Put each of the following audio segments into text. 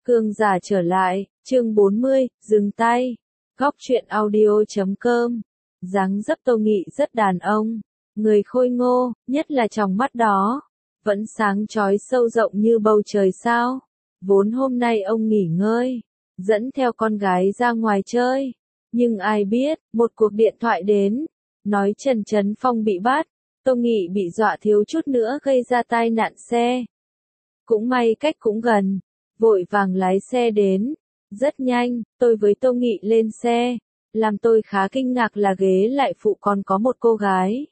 Cương giả trở lại, chương 40, dừng tay. Góc truyện audio.com. Dáng dấp Tô Nghị rất đàn ông, người khôi ngô, nhất là tròng mắt đó, vẫn sáng chói sâu rộng như bầu trời sao. Vốn hôm nay ông nghỉ ngơi, dẫn theo con gái ra ngoài chơi, nhưng ai biết, một cuộc điện thoại đến, nói Trần Trấn Phong bị bắt, Tô Nghị bị dọa thiếu chút nữa gây ra tai nạn xe. Cũng may cách cũng gần, vội vàng lái xe đến. Rất nhanh, tôi với Tô Nghị lên xe. Làm tôi khá kinh ngạc là ghế lại phụ còn có một cô gái.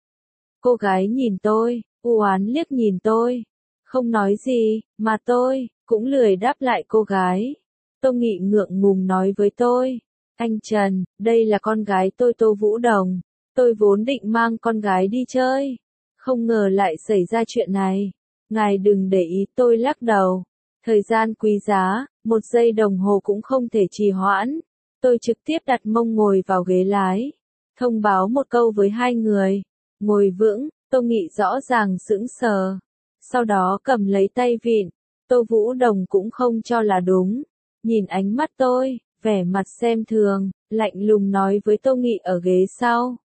Cô gái nhìn tôi, u oán liếc nhìn tôi. Không nói gì, mà tôi cũng lười đáp lại cô gái. Tô Nghị ngượng ngùng nói với tôi. Anh Trần, đây là con gái tôi Tô Vũ Đồng. Tôi vốn định mang con gái đi chơi. Không ngờ lại xảy ra chuyện này. Ngài đừng để ý, tôi lắc đầu. Thời gian quý giá, 1 giây đồng hồ cũng không thể trì hoãn. Tôi trực tiếp đặt mông ngồi vào ghế lái. Thông báo một câu với hai người. Ngồi vững, Tô Nghị rõ ràng sững sờ. Sau đó cầm lấy tay vịn. Tô Vũ Đồng cũng không cho là đúng. Nhìn ánh mắt tôi, vẻ mặt xem thường, lạnh lùng nói với Tô Nghị ở ghế sau.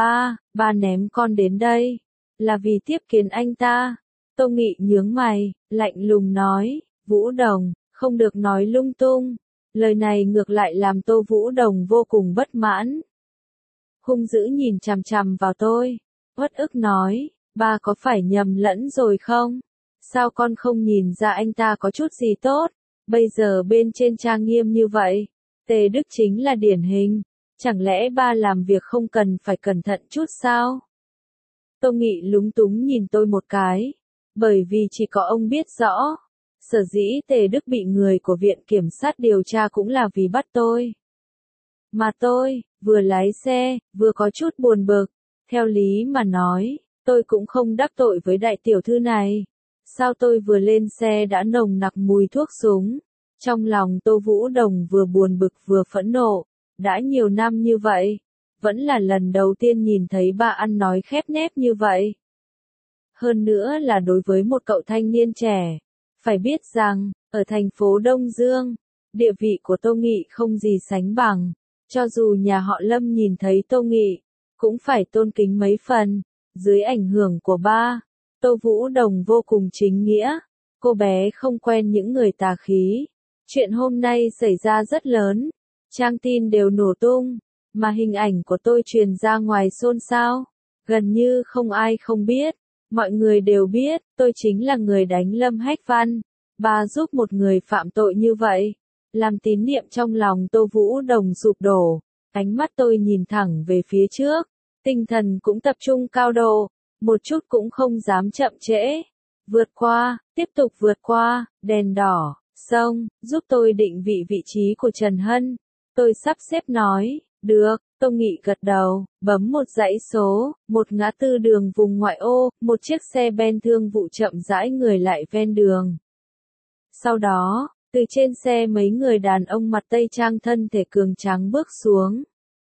Ba ném con đến đây. Là vì tiếp kiến anh ta. Tô Nghị nhướng mày, lạnh lùng nói. Vũ Đồng, không được nói lung tung. Lời này ngược lại làm Tô Vũ Đồng vô cùng bất mãn. Hung dữ nhìn chằm chằm vào tôi. Uất ức nói, ba có phải nhầm lẫn rồi không? Sao con không nhìn ra anh ta có chút gì tốt? Bây giờ bên trên trang nghiêm như vậy. Tề Đức chính là điển hình. Chẳng lẽ ba làm việc không cần phải cẩn thận chút sao? Tô Nghị lúng túng nhìn tôi một cái. Bởi vì chỉ có ông biết rõ. Sở dĩ Tề Đức bị người của viện kiểm sát điều tra cũng là vì bắt tôi. Mà tôi, vừa lái xe, vừa có chút buồn bực. Theo lý mà nói, tôi cũng không đắc tội với đại tiểu thư này. Sao tôi vừa lên xe đã nồng nặc mùi thuốc súng? Trong lòng Tô Vũ Đồng vừa buồn bực vừa phẫn nộ. Đã nhiều năm như vậy, vẫn là lần đầu tiên nhìn thấy ba ăn nói khép nép như vậy. Hơn nữa là đối với một cậu thanh niên trẻ. Phải biết rằng, ở thành phố Đông Dương, địa vị của Tô Nghị không gì sánh bằng. Cho dù nhà họ Lâm nhìn thấy Tô Nghị, cũng phải tôn kính mấy phần. Dưới ảnh hưởng của ba, Tô Vũ Đồng vô cùng chính nghĩa. Cô bé không quen những người tà khí. Chuyện hôm nay xảy ra rất lớn. Trang tin đều nổ tung. Mà hình ảnh của tôi truyền ra ngoài xôn xao. Gần như không ai không biết. Mọi người đều biết, tôi chính là người đánh Lâm Hách Văn. Ba giúp một người phạm tội như vậy. Làm tín niệm trong lòng Tô Vũ Đồng sụp đổ. Ánh mắt tôi nhìn thẳng về phía trước. Tinh thần cũng tập trung cao độ. Một chút cũng không dám chậm trễ. Vượt qua, tiếp tục vượt qua, đèn đỏ, sông, giúp tôi định vị trí của Trần Hân. Tôi sắp xếp nói, được. Tô Nghị gật đầu, bấm một dãy số, một ngã tư đường vùng ngoại ô, một chiếc xe ben thương vụ chậm rãi người lại ven đường. Sau đó, từ trên xe mấy người đàn ông mặt tây trang thân thể cường tráng bước xuống.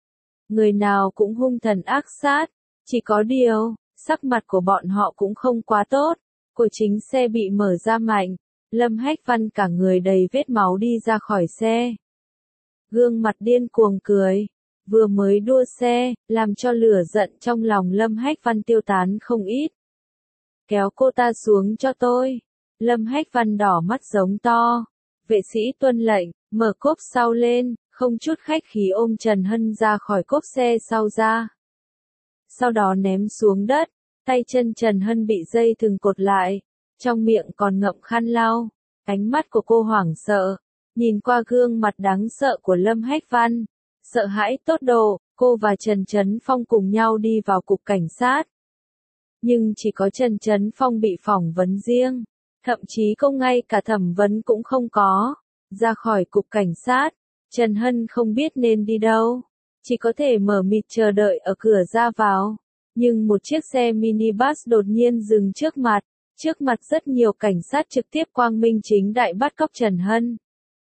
Người nào cũng hung thần ác sát, chỉ có điều, sắc mặt của bọn họ cũng không quá tốt. Của chính xe bị mở ra mạnh, Lâm Hách Văn cả người đầy vết máu đi ra khỏi xe. Gương mặt điên cuồng cười. Vừa mới đua xe, làm cho lửa giận trong lòng Lâm Hách Văn tiêu tán không ít. Kéo cô ta xuống cho tôi. Lâm Hách Văn đỏ mắt giống to. Vệ sĩ tuân lệnh, mở cốp sau lên, không chút khách khí ôm Trần Hân ra khỏi cốp xe sau ra. Sau đó ném xuống đất, tay chân Trần Hân bị dây thừng cột lại, trong miệng còn ngậm khăn lau. Ánh mắt của cô hoảng sợ, nhìn qua gương mặt đáng sợ của Lâm Hách Văn. Sợ hãi tột độ, cô và Trần Trấn Phong cùng nhau đi vào cục cảnh sát. Nhưng chỉ có Trần Trấn Phong bị phỏng vấn riêng. Thậm chí cô ngay cả thẩm vấn cũng không có. Ra khỏi cục cảnh sát, Trần Hân không biết nên đi đâu. Chỉ có thể mở mịt chờ đợi ở cửa ra vào. Nhưng một chiếc xe minibus đột nhiên dừng trước mặt. Trước mặt rất nhiều cảnh sát trực tiếp quang minh chính đại bắt cóc Trần Hân.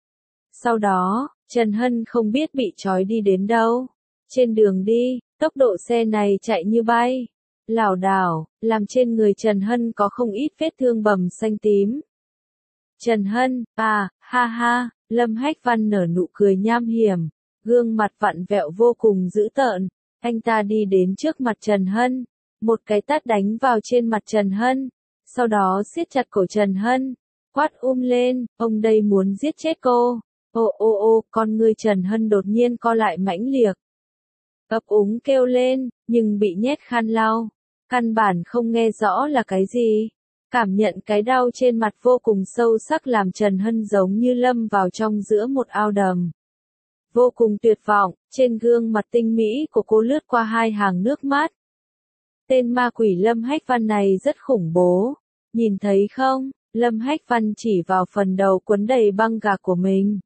Sau đó, Trần Hân không biết bị trói đi đến đâu. Trên đường đi, tốc độ xe này chạy như bay. Lảo đảo, làm trên người Trần Hân có không ít vết thương bầm xanh tím. Trần Hân, à, ha ha, Lâm Hách Văn nở nụ cười nham hiểm, gương mặt vặn vẹo vô cùng dữ tợn, anh ta đi đến trước mặt Trần Hân, một cái tát đánh vào trên mặt Trần Hân, sau đó siết chặt cổ Trần Hân, quát lên, ông đây muốn giết chết cô. Ô, con ngươi Trần Hân đột nhiên co lại mãnh liệt. Ấp úng kêu lên, nhưng bị nhét khăn lau. Căn bản không nghe rõ là cái gì. Cảm nhận cái đau trên mặt vô cùng sâu sắc làm Trần Hân giống như lâm vào trong giữa một ao đầm. Vô cùng tuyệt vọng, trên gương mặt tinh mỹ của cô lướt qua hai hàng nước mắt. Tên ma quỷ Lâm Hách Văn này rất khủng bố. Nhìn thấy không, Lâm Hách Văn chỉ vào phần đầu quấn đầy băng gạc của mình.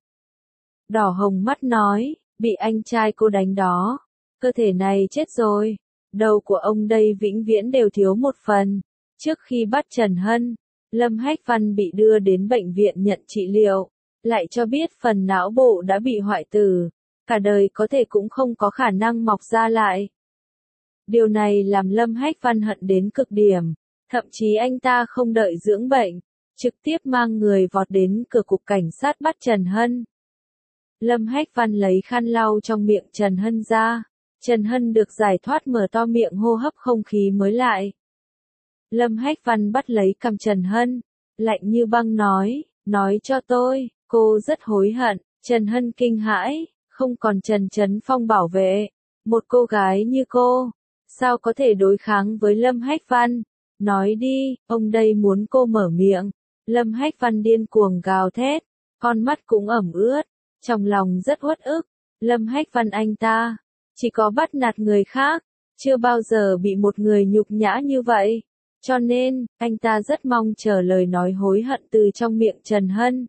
Đỏ hồng mắt nói, bị anh trai cô đánh đó. Cơ thể này chết rồi. Đầu của ông đây vĩnh viễn đều thiếu một phần. Trước khi bắt Trần Hân, Lâm Hách Văn bị đưa đến bệnh viện nhận trị liệu. Lại cho biết phần não bộ đã bị hoại tử. Cả đời có thể cũng không có khả năng mọc ra lại. Điều này làm Lâm Hách Văn hận đến cực điểm. Thậm chí anh ta không đợi dưỡng bệnh. Trực tiếp mang người vọt đến cửa cục cảnh sát bắt Trần Hân. Lâm Hách Văn lấy khăn lau trong miệng Trần Hân ra. Trần Hân được giải thoát mở to miệng hô hấp không khí mới lại. Lâm Hách Văn bắt lấy cằm Trần Hân. Lạnh như băng nói cho tôi, cô rất hối hận. Trần Hân kinh hãi, không còn Trần Trấn Phong bảo vệ. Một cô gái như cô, sao có thể đối kháng với Lâm Hách Văn? Nói đi, ông đây muốn cô mở miệng. Lâm Hách Văn điên cuồng gào thét, con mắt cũng ẩm ướt, trong lòng rất uất ức. Lâm Hách Văn anh ta, chỉ có bắt nạt người khác, chưa bao giờ bị một người nhục nhã như vậy. Cho nên, anh ta rất mong chờ lời nói hối hận từ trong miệng Trần Hân.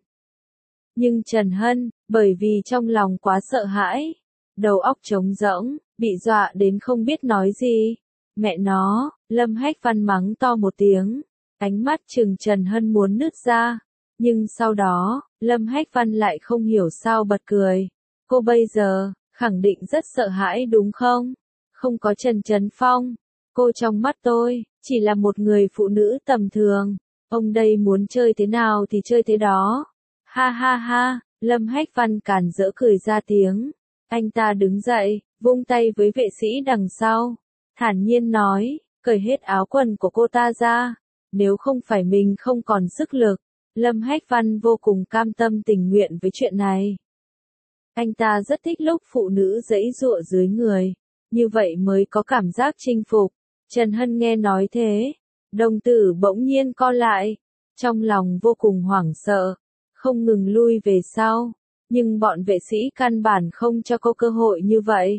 Nhưng Trần Hân, bởi vì trong lòng quá sợ hãi, đầu óc trống rỗng, bị dọa đến không biết nói gì. Mẹ nó, Lâm Hách Văn mắng to một tiếng, ánh mắt trừng Trần Hân muốn nứt ra. Nhưng sau đó, Lâm Hách Văn lại không hiểu sao bật cười. Cô bây giờ, khẳng định rất sợ hãi đúng không? Không có Trần Trấn Phong. Cô trong mắt tôi, chỉ là một người phụ nữ tầm thường. Ông đây muốn chơi thế nào thì chơi thế đó. Ha ha ha, Lâm Hách Văn càn rỡ cười ra tiếng. Anh ta đứng dậy, vung tay với vệ sĩ đằng sau. Thản nhiên nói, cởi hết áo quần của cô ta ra. Nếu không phải mình không còn sức lực. Lâm Hách Văn vô cùng cam tâm tình nguyện với chuyện này. Anh ta rất thích lúc phụ nữ giãy giụa dưới người. Như vậy mới có cảm giác chinh phục. Trần Hân nghe nói thế. Đồng tử bỗng nhiên co lại. Trong lòng vô cùng hoảng sợ. Không ngừng lui về sau. Nhưng bọn vệ sĩ căn bản không cho cô cơ hội như vậy.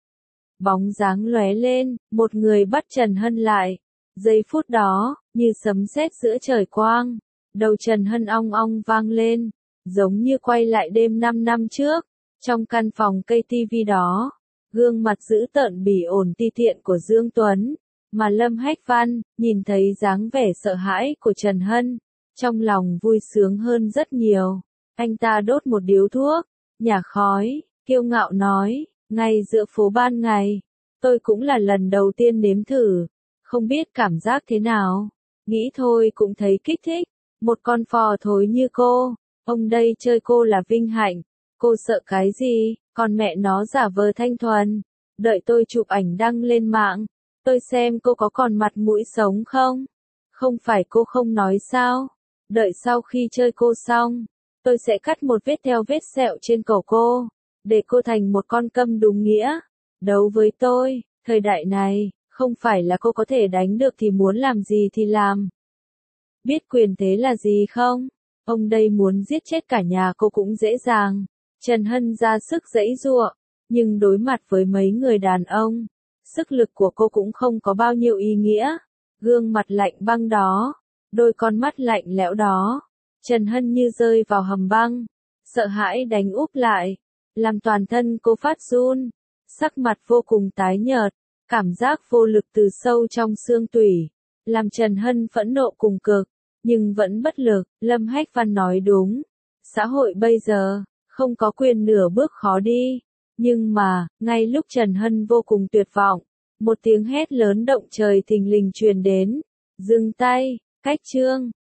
Bóng dáng lóe lên, một người bắt Trần Hân lại. Giây phút đó, như sấm sét giữa trời quang. Đầu Trần Hân ong ong vang lên. Giống như quay lại đêm 5 năm trước. Trong căn phòng cây tivi đó. Gương mặt dữ tợn bỉ ổi ti tiện của Dương Tuấn. Mà Lâm Hách Văn, nhìn thấy dáng vẻ sợ hãi của Trần Hân. Trong lòng vui sướng hơn rất nhiều. Anh ta đốt một điếu thuốc, nhả khói, kiêu ngạo nói, ngay giữa phố ban ngày, tôi cũng là lần đầu tiên nếm thử, không biết cảm giác thế nào, nghĩ thôi cũng thấy kích thích, một con phò thối như cô, ông đây chơi cô là vinh hạnh, cô sợ cái gì, còn mẹ nó giả vờ thanh thuần, đợi tôi chụp ảnh đăng lên mạng, tôi xem cô có còn mặt mũi sống không, không phải cô không nói sao, đợi sau khi chơi cô xong. Tôi sẽ cắt một vết theo vết sẹo trên cổ cô, để cô thành một con câm đúng nghĩa. Đấu với tôi, thời đại này, không phải là cô có thể đánh được thì muốn làm gì thì làm. Biết quyền thế là gì không? Ông đây muốn giết chết cả nhà cô cũng dễ dàng. Trần Hân ra sức giãy giụa, nhưng đối mặt với mấy người đàn ông, sức lực của cô cũng không có bao nhiêu ý nghĩa. Gương mặt lạnh băng đó, đôi con mắt lạnh lẽo đó. Trần Hân như rơi vào hầm băng, sợ hãi đánh úp lại, làm toàn thân cô phát run, sắc mặt vô cùng tái nhợt, cảm giác vô lực từ sâu trong xương tủy, làm Trần Hân phẫn nộ cùng cực, nhưng vẫn bất lực. Lâm Hách Văn nói đúng, xã hội bây giờ, không có quyền nửa bước khó đi, nhưng mà, ngay lúc Trần Hân vô cùng tuyệt vọng, một tiếng hét lớn động trời thình lình truyền đến, dừng tay, cách chương.